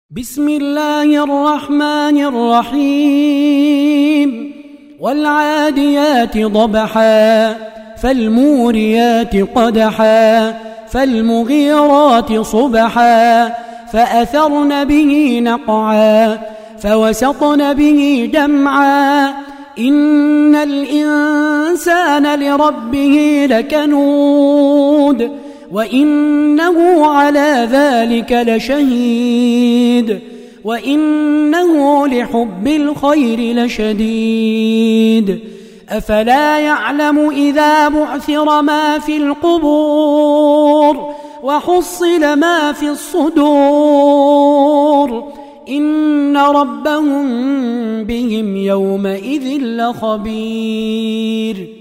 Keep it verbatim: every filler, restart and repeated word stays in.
بسم الله الرحمن الرحيم والعاديات ضبحا فالموريات قدحا فالمغيرات صبحا فأثرن به نقعا فوسطن به جمعا إن الإنسان لربه لكنود وإنه على ذلك لشهيد وإنه لحب الخير لشديد أفلا يعلم إذا بعثر ما في القبور وحصل ما في الصدور إن ربهم بهم يومئذ لخبير.